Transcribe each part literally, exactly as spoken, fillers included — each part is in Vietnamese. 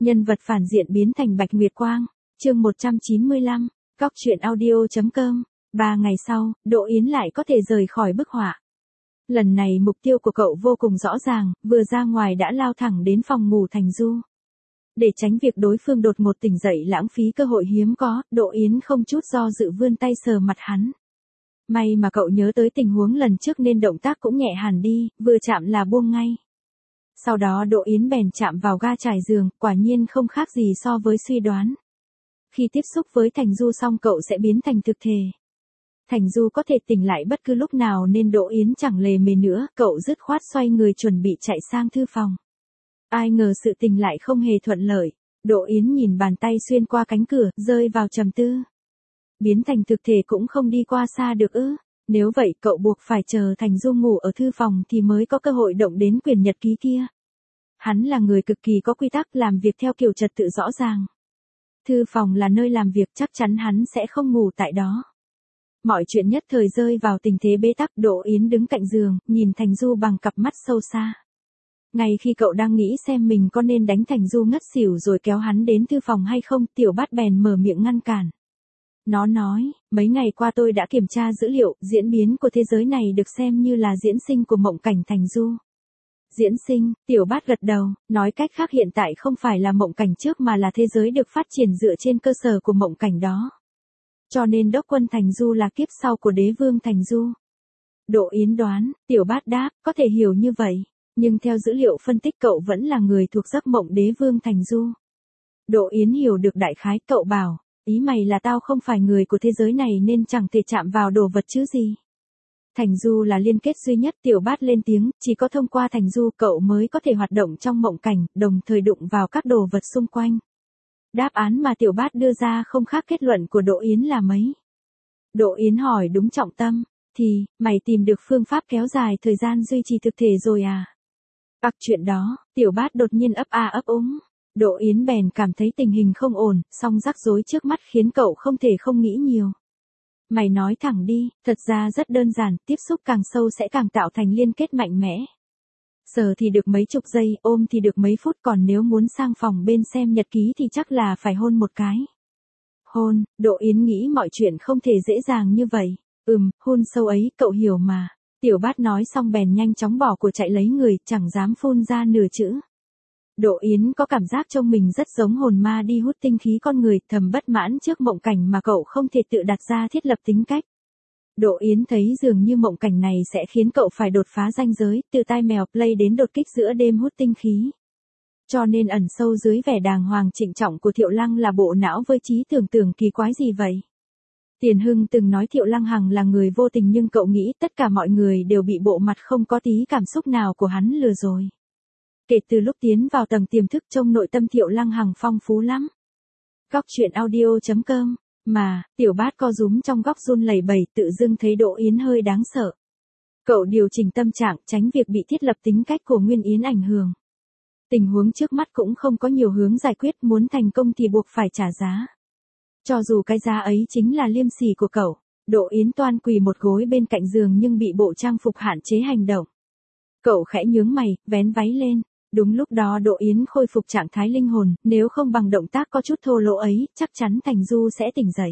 Nhân vật phản diện biến thành Bạch Nguyệt Quang, chương một trăm chín mươi lăm, Cóc truyện audio chấm com. Ba ngày sau, Đỗ Yến lại có thể rời khỏi bức họa. Lần này mục tiêu của cậu vô cùng rõ ràng, vừa ra ngoài đã lao thẳng đến phòng ngủ Thành Du. Để tránh việc đối phương đột ngột tỉnh dậy lãng phí cơ hội hiếm có, Đỗ Yến không chút do dự vươn tay sờ mặt hắn. May mà cậu nhớ tới tình huống lần trước nên động tác cũng nhẹ hẳn đi, vừa chạm là buông ngay. Sau đó Đỗ Yến bèn chạm vào ga trải giường, quả nhiên không khác gì so với suy đoán. Khi tiếp xúc với Thành Du xong cậu sẽ biến thành thực thể. Thành Du có thể tỉnh lại bất cứ lúc nào nên Đỗ Yến chẳng lề mề nữa, cậu dứt khoát xoay người chuẩn bị chạy sang thư phòng. Ai ngờ sự tình lại không hề thuận lợi, Đỗ Yến nhìn bàn tay xuyên qua cánh cửa, rơi vào trầm tư. Biến thành thực thể cũng không đi qua xa được ư, nếu vậy cậu buộc phải chờ Thành Du ngủ ở thư phòng thì mới có cơ hội động đến quyển nhật ký kia. Hắn là người cực kỳ có quy tắc, làm việc theo kiểu trật tự rõ ràng. Thư phòng là nơi làm việc, chắc chắn hắn sẽ không ngủ tại đó. Mọi chuyện nhất thời rơi vào tình thế bế tắc. Đỗ Yến đứng cạnh giường, nhìn Thành Du bằng cặp mắt sâu xa. Ngay khi cậu đang nghĩ xem mình có nên đánh Thành Du ngất xỉu rồi kéo hắn đến thư phòng hay không, Tiểu Bát bèn mở miệng ngăn cản. Nó nói, mấy ngày qua tôi đã kiểm tra dữ liệu, diễn biến của thế giới này được xem như là diễn sinh của mộng cảnh Thành Du. Diễn sinh, Tiểu Bát gật đầu, nói cách khác hiện tại không phải là mộng cảnh trước mà là thế giới được phát triển dựa trên cơ sở của mộng cảnh đó. Cho nên đốc quân Thành Du là kiếp sau của đế vương Thành Du. Đỗ Yến đoán, Tiểu Bát đáp, có thể hiểu như vậy, nhưng theo dữ liệu phân tích cậu vẫn là người thuộc giấc mộng đế vương Thành Du. Đỗ Yến hiểu được đại khái, cậu bảo, ý mày là tao không phải người của thế giới này nên chẳng thể chạm vào đồ vật chứ gì. Thành Du là liên kết duy nhất. Tiểu Bát lên tiếng, chỉ có thông qua Thành Du cậu mới có thể hoạt động trong mộng cảnh, đồng thời đụng vào các đồ vật xung quanh. Đáp án mà Tiểu Bát đưa ra không khác kết luận của Đỗ Yến là mấy. Đỗ Yến hỏi đúng trọng tâm, thì, mày tìm được phương pháp kéo dài thời gian duy trì thực thể rồi à? Bạc chuyện đó, Tiểu Bát đột nhiên ấp a ấp úng. Đỗ Yến bèn cảm thấy tình hình không ổn, song rắc rối trước mắt khiến cậu không thể không nghĩ nhiều. Mày nói thẳng đi, thật ra rất đơn giản, tiếp xúc càng sâu sẽ càng tạo thành liên kết mạnh mẽ. Sờ thì được mấy chục giây, ôm thì được mấy phút, còn nếu muốn sang phòng bên xem nhật ký thì chắc là phải hôn một cái. Hôn, Đỗ Yến nghĩ mọi chuyện không thể dễ dàng như vậy. Ừm, hôn sâu ấy, cậu hiểu mà. Tiểu Bát nói xong bèn nhanh chóng bỏ của chạy lấy người, chẳng dám phun ra nửa chữ. Đỗ Yến có cảm giác trông mình rất giống hồn ma đi hút tinh khí con người, thầm bất mãn trước mộng cảnh mà cậu không thể tự đặt ra thiết lập tính cách. Đỗ Yến thấy dường như mộng cảnh này sẽ khiến cậu phải đột phá ranh giới, từ tai mèo play đến đột kích giữa đêm hút tinh khí. Cho nên ẩn sâu dưới vẻ đàng hoàng trịnh trọng của Thiệu Lăng là bộ não với trí tưởng tượng kỳ quái gì vậy? Tiền Hưng từng nói Thiệu Lăng Hằng là người vô tình, nhưng cậu nghĩ tất cả mọi người đều bị bộ mặt không có tí cảm xúc nào của hắn lừa rồi. Kể từ lúc tiến vào tầng tiềm thức, trong nội tâm Thiệu Lăng Hằng phong phú lắm. Cóc truyện audio chấm com. Mà, Tiểu Bát co rúm trong góc run lẩy bẩy, tự dưng thấy Đỗ Yến hơi đáng sợ. Cậu điều chỉnh tâm trạng, tránh việc bị thiết lập tính cách của Nguyên Yến ảnh hưởng. Tình huống trước mắt cũng không có nhiều hướng giải quyết, muốn thành công thì buộc phải trả giá. Cho dù cái giá ấy chính là liêm sỉ của cậu. Đỗ Yến toan quỳ một gối bên cạnh giường nhưng bị bộ trang phục hạn chế hành động. Cậu khẽ nhướng mày, vén váy lên. Đúng lúc đó Đỗ Yến khôi phục trạng thái linh hồn, nếu không bằng động tác có chút thô lỗ ấy, chắc chắn Thành Du sẽ tỉnh dậy.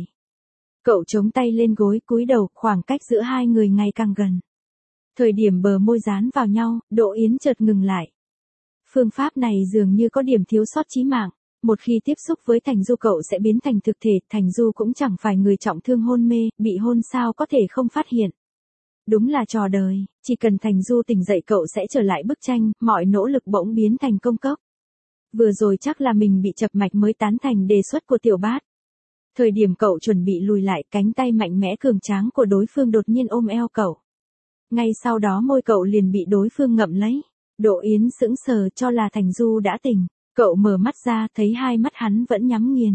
Cậu chống tay lên gối, cúi đầu, khoảng cách giữa hai người ngày càng gần. Thời điểm bờ môi dán vào nhau, Đỗ Yến chợt ngừng lại. Phương pháp này dường như có điểm thiếu sót chí mạng. Một khi tiếp xúc với Thành Du cậu sẽ biến thành thực thể, Thành Du cũng chẳng phải người trọng thương hôn mê, bị hôn sao có thể không phát hiện. Đúng là trò đời, chỉ cần Thành Du tỉnh dậy cậu sẽ trở lại bức tranh, mọi nỗ lực bỗng biến thành công cốc. Vừa rồi chắc là mình bị chập mạch mới tán thành đề xuất của Tiểu Bát. Thời điểm cậu chuẩn bị lùi lại, cánh tay mạnh mẽ cường tráng của đối phương đột nhiên ôm eo cậu. Ngay sau đó môi cậu liền bị đối phương ngậm lấy. Đỗ Yến sững sờ cho là Thành Du đã tỉnh. Cậu mở mắt ra thấy hai mắt hắn vẫn nhắm nghiền.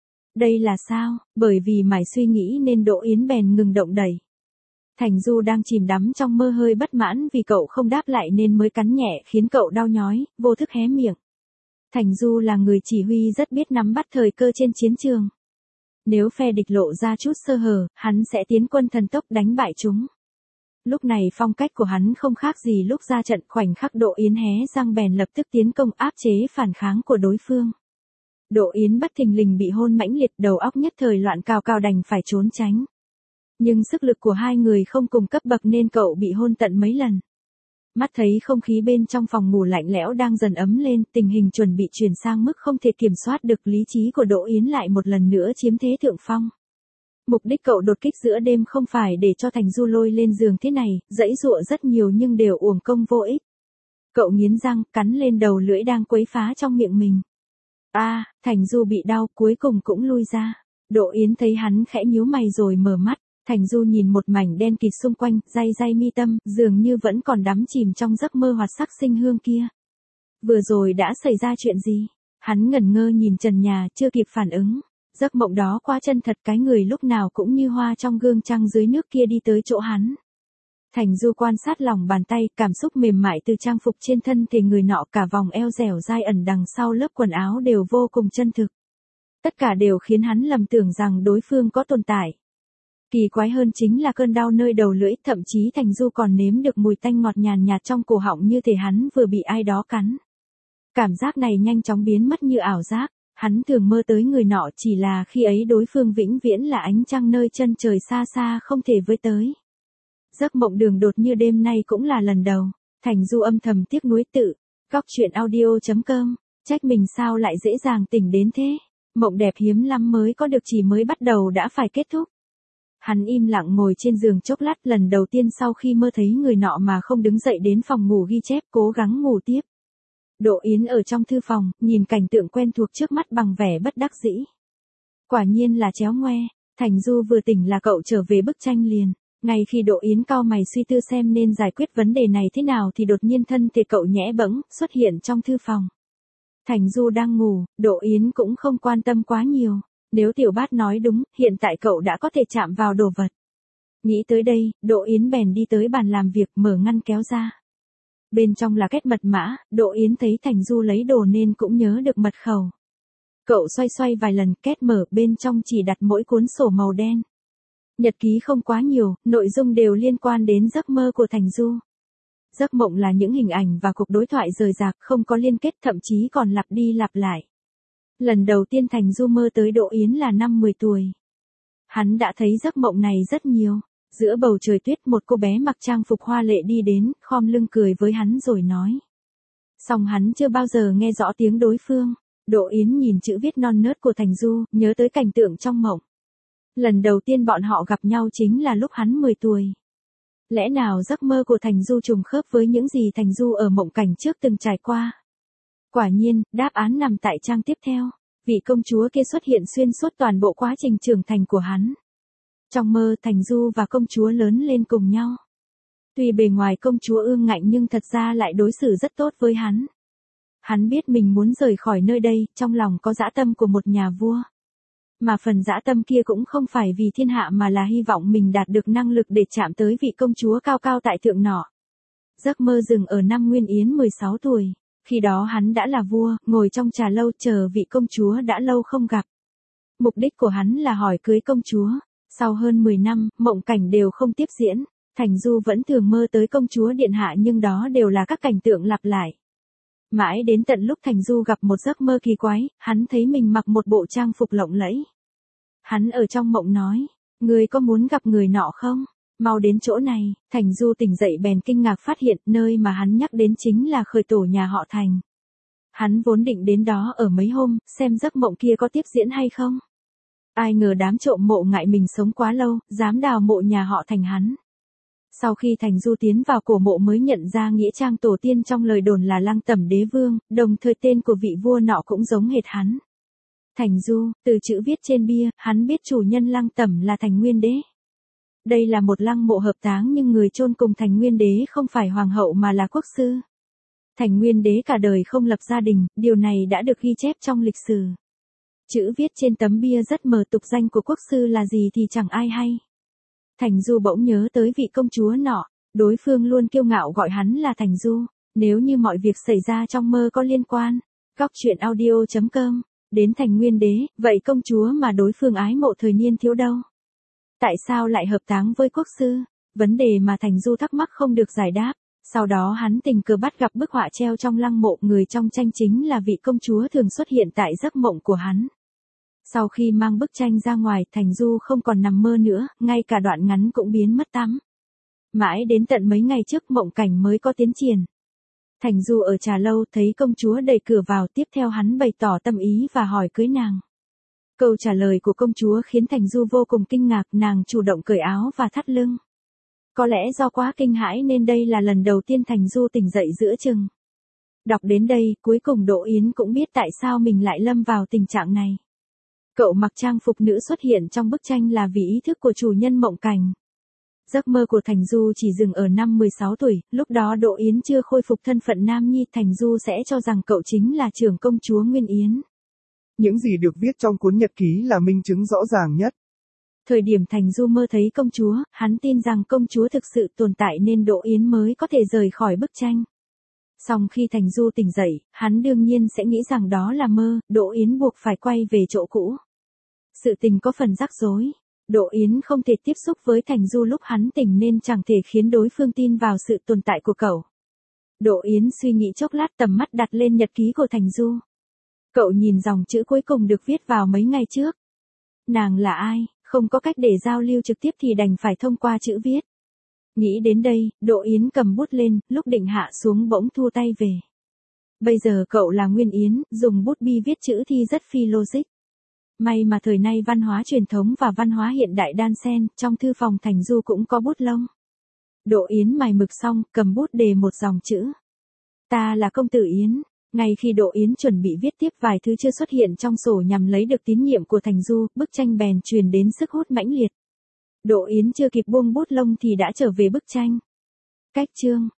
Đây là sao? Bởi vì mải suy nghĩ nên Đỗ Yến bèn ngừng động đẩy. Thành Du đang chìm đắm trong mơ hơi bất mãn vì cậu không đáp lại nên mới cắn nhẹ khiến cậu đau nhói, vô thức hé miệng. Thành Du là người chỉ huy rất biết nắm bắt thời cơ trên chiến trường. Nếu phe địch lộ ra chút sơ hở, hắn sẽ tiến quân thần tốc đánh bại chúng. Lúc này phong cách của hắn không khác gì lúc ra trận, khoảnh khắc Đỗ Yến hé răng bèn lập tức tiến công áp chế phản kháng của đối phương. Đỗ Yến bất thình lình bị hôn mãnh liệt, đầu óc nhất thời loạn cào cào đành phải trốn tránh. Nhưng sức lực của hai người không cùng cấp bậc nên cậu bị hôn tận mấy lần. Mắt thấy không khí bên trong phòng ngủ lạnh lẽo đang dần ấm lên, tình hình chuẩn bị chuyển sang mức không thể kiểm soát được, lý trí của Đỗ Yến lại một lần nữa chiếm thế thượng phong. Mục đích cậu đột kích giữa đêm không phải để cho Thành Du lôi lên giường thế này, giãy giụa rất nhiều nhưng đều uổng công vô ích. Cậu nghiến răng, cắn lên đầu lưỡi đang quấy phá trong miệng mình. A, à, Thành Du bị đau, cuối cùng cũng lui ra. Đỗ Yến thấy hắn khẽ nhíu mày rồi mở mắt. Thành Du nhìn một mảnh đen kịt xung quanh, day day mi tâm, dường như vẫn còn đắm chìm trong giấc mơ hoạt sắc sinh hương kia. Vừa rồi đã xảy ra chuyện gì? Hắn ngẩn ngơ nhìn trần nhà, chưa kịp phản ứng. Giấc mộng đó quá chân thật, cái người lúc nào cũng như hoa trong gương trăng dưới nước kia đi tới chỗ hắn. Thành Du quan sát lòng bàn tay, cảm xúc mềm mại từ trang phục trên thân thể người nọ, cả vòng eo dẻo dai ẩn đằng sau lớp quần áo đều vô cùng chân thực. Tất cả đều khiến hắn lầm tưởng rằng đối phương có tồn tại. Kỳ quái hơn chính là cơn đau nơi đầu lưỡi, thậm chí Thành Du còn nếm được mùi tanh ngọt nhàn nhạt trong cổ họng như thể hắn vừa bị ai đó cắn. Cảm giác này nhanh chóng biến mất như ảo giác, hắn thường mơ tới người nọ chỉ là khi ấy đối phương vĩnh viễn là ánh trăng nơi chân trời xa xa không thể với tới. Giấc mộng đường đột như đêm nay cũng là lần đầu, Thành Du âm thầm tiếc nuối tự, Cóc Truyện Audio chấm com, trách mình sao lại dễ dàng tỉnh đến thế, mộng đẹp hiếm lắm mới có được chỉ mới bắt đầu đã phải kết thúc. Hắn im lặng ngồi trên giường chốc lát, lần đầu tiên sau khi mơ thấy người nọ mà không đứng dậy đến phòng ngủ ghi chép, cố gắng ngủ tiếp. Đỗ Yến ở trong thư phòng, nhìn cảnh tượng quen thuộc trước mắt bằng vẻ bất đắc dĩ. Quả nhiên là chéo ngoe, Thành Du vừa tỉnh là cậu trở về bức tranh liền. Ngay khi Đỗ Yến cau mày suy tư xem nên giải quyết vấn đề này thế nào thì đột nhiên thân thể cậu nhẽ bẫng, xuất hiện trong thư phòng. Thành Du đang ngủ, Đỗ Yến cũng không quan tâm quá nhiều. Nếu Tiểu Bát nói đúng, hiện tại cậu đã có thể chạm vào đồ vật. Nghĩ tới đây, Đỗ Yến bèn đi tới bàn làm việc, mở ngăn kéo ra. Bên trong là kết mật mã, Đỗ Yến thấy Thành Du lấy đồ nên cũng nhớ được mật khẩu. Cậu xoay xoay vài lần, kết mở, bên trong chỉ đặt mỗi cuốn sổ màu đen. Nhật ký không quá nhiều, nội dung đều liên quan đến giấc mơ của Thành Du. Giấc mộng là những hình ảnh và cuộc đối thoại rời rạc, không có liên kết, thậm chí còn lặp đi lặp lại. Lần đầu tiên Thành Du mơ tới Đỗ Yến là năm mười tuổi. Hắn đã thấy giấc mộng này rất nhiều. Giữa bầu trời tuyết, một cô bé mặc trang phục hoa lệ đi đến, khom lưng cười với hắn rồi nói. Song hắn chưa bao giờ nghe rõ tiếng đối phương. Đỗ Yến nhìn chữ viết non nớt của Thành Du, nhớ tới cảnh tượng trong mộng. Lần đầu tiên bọn họ gặp nhau chính là lúc hắn mười tuổi. Lẽ nào giấc mơ của Thành Du trùng khớp với những gì Thành Du ở mộng cảnh trước từng trải qua? Quả nhiên, đáp án nằm tại trang tiếp theo. Vị công chúa kia xuất hiện xuyên suốt toàn bộ quá trình trưởng thành của hắn. Trong mơ, Thành Du và công chúa lớn lên cùng nhau. Tuy bề ngoài công chúa ương ngạnh nhưng thật ra lại đối xử rất tốt với hắn. Hắn biết mình muốn rời khỏi nơi đây, trong lòng có dã tâm của một nhà vua. Mà phần dã tâm kia cũng không phải vì thiên hạ mà là hy vọng mình đạt được năng lực để chạm tới vị công chúa cao cao tại thượng nọ. Giấc mơ dừng ở năm Nguyên Yến mười sáu tuổi. Khi đó hắn đã là vua, ngồi trong trà lâu chờ vị công chúa đã lâu không gặp. Mục đích của hắn là hỏi cưới công chúa. Sau hơn mười năm, mộng cảnh đều không tiếp diễn. Thành Du vẫn thường mơ tới công chúa điện hạ nhưng đó đều là các cảnh tượng lặp lại. Mãi đến tận lúc Thành Du gặp một giấc mơ kỳ quái, hắn thấy mình mặc một bộ trang phục lộng lẫy. Hắn ở trong mộng nói, người có muốn gặp người nọ không? Mau đến chỗ này. Thành Du tỉnh dậy bèn kinh ngạc phát hiện nơi mà hắn nhắc đến chính là khởi tổ nhà họ Thành. Hắn vốn định đến đó ở mấy hôm, xem giấc mộng kia có tiếp diễn hay không. Ai ngờ đám trộm mộ ngại mình sống quá lâu, dám đào mộ nhà họ Thành hắn. Sau khi Thành Du tiến vào cổ mộ mới nhận ra nghĩa trang tổ tiên trong lời đồn là Lăng Tẩm Đế Vương, đồng thời tên của vị vua nọ cũng giống hệt hắn. Thành Du, từ chữ viết trên bia, hắn biết chủ nhân Lăng Tẩm là Thành Nguyên Đế. Đây là một lăng mộ hợp táng nhưng người chôn cùng Thành Nguyên Đế không phải hoàng hậu mà là quốc sư. Thành Nguyên Đế cả đời không lập gia đình, điều này đã được ghi chép trong lịch sử. Chữ viết trên tấm bia rất mờ, tục danh của quốc sư là gì thì chẳng ai hay. Thành Du bỗng nhớ tới vị công chúa nọ, đối phương luôn kiêu ngạo gọi hắn là Thành Du, nếu như mọi việc xảy ra trong mơ có liên quan. Cóc Truyện Audio chấm com, đến Thành Nguyên Đế, vậy công chúa mà đối phương ái mộ thời niên thiếu đâu? Tại sao lại hợp táng với quốc sư? Vấn đề mà Thành Du thắc mắc không được giải đáp. Sau đó hắn tình cờ bắt gặp bức họa treo trong lăng mộ, người trong tranh chính là vị công chúa thường xuất hiện tại giấc mộng của hắn. Sau khi mang bức tranh ra ngoài, Thành Du không còn nằm mơ nữa, ngay cả đoạn ngắn cũng biến mất tăm. Mãi đến tận mấy ngày trước mộng cảnh mới có tiến triển. Thành Du ở trà lâu thấy công chúa đẩy cửa vào, tiếp theo hắn bày tỏ tâm ý và hỏi cưới nàng. Câu trả lời của công chúa khiến Thành Du vô cùng kinh ngạc, nàng chủ động cởi áo và thắt lưng. Có lẽ do quá kinh hãi nên đây là lần đầu tiên Thành Du tỉnh dậy giữa chừng. Đọc đến đây, cuối cùng Đỗ Yến cũng biết tại sao mình lại lâm vào tình trạng này. Cậu mặc trang phục nữ xuất hiện trong bức tranh là vì ý thức của chủ nhân mộng cảnh. Giấc mơ của Thành Du chỉ dừng ở năm mười sáu tuổi, lúc đó Đỗ Yến chưa khôi phục thân phận nam nhi, Thành Du sẽ cho rằng cậu chính là trưởng công chúa Nguyên Yến. Những gì được viết trong cuốn nhật ký là minh chứng rõ ràng nhất. Thời điểm Thành Du mơ thấy công chúa, hắn tin rằng công chúa thực sự tồn tại nên Đỗ Yến mới có thể rời khỏi bức tranh. Song khi Thành Du tỉnh dậy, hắn đương nhiên sẽ nghĩ rằng đó là mơ, Đỗ Yến buộc phải quay về chỗ cũ. Sự tình có phần rắc rối. Đỗ Yến không thể tiếp xúc với Thành Du lúc hắn tỉnh nên chẳng thể khiến đối phương tin vào sự tồn tại của cậu. Đỗ Yến suy nghĩ chốc lát, tầm mắt đặt lên nhật ký của Thành Du. Cậu nhìn dòng chữ cuối cùng được viết vào mấy ngày trước. Nàng là ai, không có cách để giao lưu trực tiếp thì đành phải thông qua chữ viết. Nghĩ đến đây, Đỗ Yến cầm bút lên, lúc định hạ xuống bỗng thua tay về. Bây giờ cậu là Nguyên Yến, dùng bút bi viết chữ thì rất phi logic. May mà thời nay văn hóa truyền thống và văn hóa hiện đại đan xen, trong thư phòng Thành Du cũng có bút lông. Đỗ Yến mài mực xong, cầm bút đề một dòng chữ. Ta là công tử Yến. Ngay khi Đỗ Yến chuẩn bị viết tiếp vài thứ chưa xuất hiện trong sổ nhằm lấy được tín nhiệm của Thành Du, bức tranh bèn truyền đến sức hút mãnh liệt. Đỗ Yến chưa kịp buông bút lông thì đã trở về bức tranh. Cách chương